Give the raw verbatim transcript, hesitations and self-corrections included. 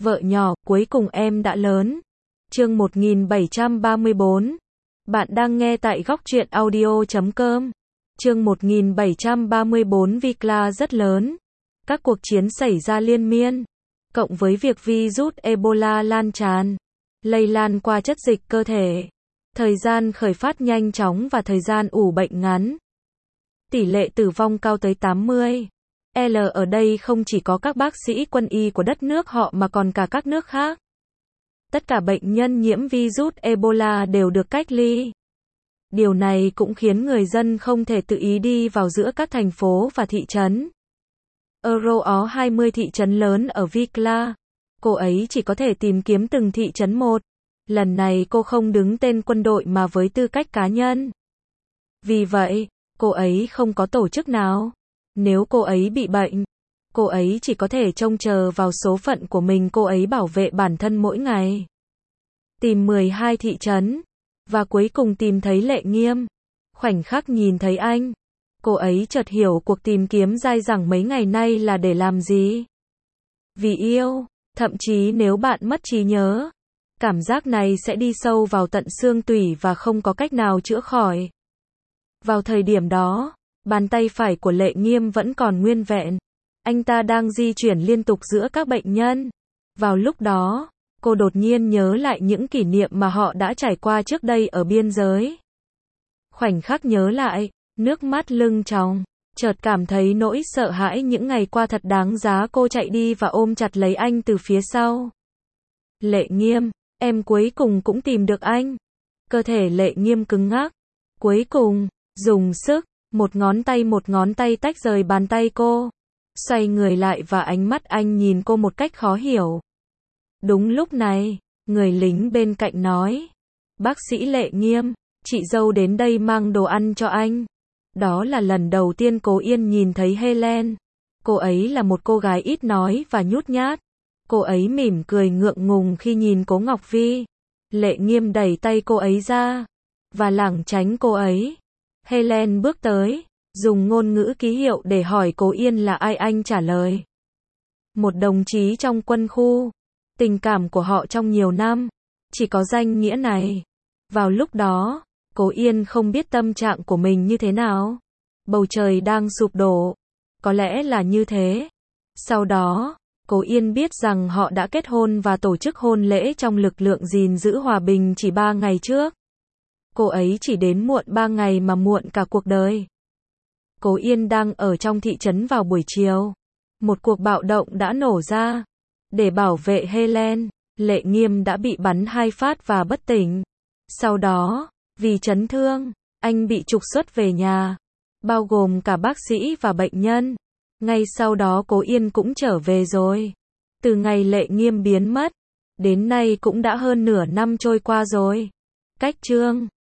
Vợ nhỏ, cuối cùng em đã lớn. Chương một nghìn bảy trăm ba mươi bốn. Bạn đang nghe tại góc truyện audio chấm com. Chương một nghìn bảy trăm ba mươi bốn. Vikla rất lớn. Các cuộc chiến xảy ra liên miên, cộng với việc virus Ebola lan tràn, lây lan qua chất dịch cơ thể. Thời gian khởi phát nhanh chóng và thời gian ủ bệnh ngắn. Tỷ lệ tử vong cao tới tám mươi. L ở đây không chỉ có các bác sĩ quân y của đất nước họ mà còn cả các nước khác. Tất cả bệnh nhân nhiễm virus Ebola đều được cách ly. Điều này cũng khiến người dân không thể tự ý đi vào giữa các thành phố và thị trấn. Euro ó hai mươi thị trấn lớn ở Vikla. Cô ấy chỉ có thể tìm kiếm từng thị trấn một. Lần này cô không đứng tên quân đội mà với tư cách cá nhân. Vì vậy, cô ấy không có tổ chức nào. Nếu cô ấy bị bệnh, cô ấy chỉ có thể trông chờ vào số phận của mình. Cô ấy bảo vệ bản thân mỗi ngày. Tìm mười hai thị trấn. Và cuối cùng tìm thấy Lệ Nghiêm. Khoảnh khắc nhìn thấy anh, cô ấy chợt hiểu cuộc tìm kiếm dai dẳng mấy ngày nay là để làm gì. Vì yêu. Thậm chí nếu bạn mất trí nhớ, cảm giác này sẽ đi sâu vào tận xương tủy và không có cách nào chữa khỏi. Vào thời điểm đó, bàn tay phải của Lệ Nghiêm vẫn còn nguyên vẹn. Anh ta đang di chuyển liên tục giữa các bệnh nhân. Vào lúc đó, cô đột nhiên nhớ lại những kỷ niệm mà họ đã trải qua trước đây ở biên giới. Khoảnh khắc nhớ lại, nước mắt lưng tròng, chợt cảm thấy nỗi sợ hãi những ngày qua thật đáng giá. Cô chạy đi và ôm chặt lấy anh từ phía sau. Lệ Nghiêm, em cuối cùng cũng tìm được anh. Cơ thể Lệ Nghiêm cứng ngắc. Cuối cùng, dùng sức, một ngón tay một ngón tay tách rời bàn tay cô. Xoay người lại và ánh mắt anh nhìn cô một cách khó hiểu. Đúng lúc này, người lính bên cạnh nói. Bác sĩ Lệ Nghiêm, chị dâu đến đây mang đồ ăn cho anh. Đó là lần đầu tiên Cố Yên nhìn thấy Helen. Cô ấy là một cô gái ít nói và nhút nhát. Cô ấy mỉm cười ngượng ngùng khi nhìn Cố Ngọc Vi. Lệ Nghiêm đẩy tay cô ấy ra và lảng tránh cô ấy. Helen bước tới, dùng ngôn ngữ ký hiệu để hỏi Cố Yên là ai. Anh trả lời. Một đồng chí trong quân khu. Tình cảm của họ trong nhiều năm chỉ có danh nghĩa này. Vào lúc đó, Cố Yên không biết tâm trạng của mình như thế nào. Bầu trời đang sụp đổ. Có lẽ là như thế. Sau đó, Cố Yên biết rằng họ đã kết hôn và tổ chức hôn lễ trong lực lượng gìn giữ hòa bình chỉ ba ngày trước. Cô ấy chỉ đến muộn ba ngày mà muộn cả cuộc đời. Cố Yên đang ở trong thị trấn vào buổi chiều. Một cuộc bạo động đã nổ ra. Để bảo vệ Helen, Lệ Nghiêm đã bị bắn hai phát và bất tỉnh. Sau đó, vì chấn thương, anh bị trục xuất về nhà, bao gồm cả bác sĩ và bệnh nhân. Ngay sau đó Cố Yên cũng trở về rồi. Từ ngày Lệ Nghiêm biến mất, đến nay cũng đã hơn nửa năm trôi qua rồi. Cách chương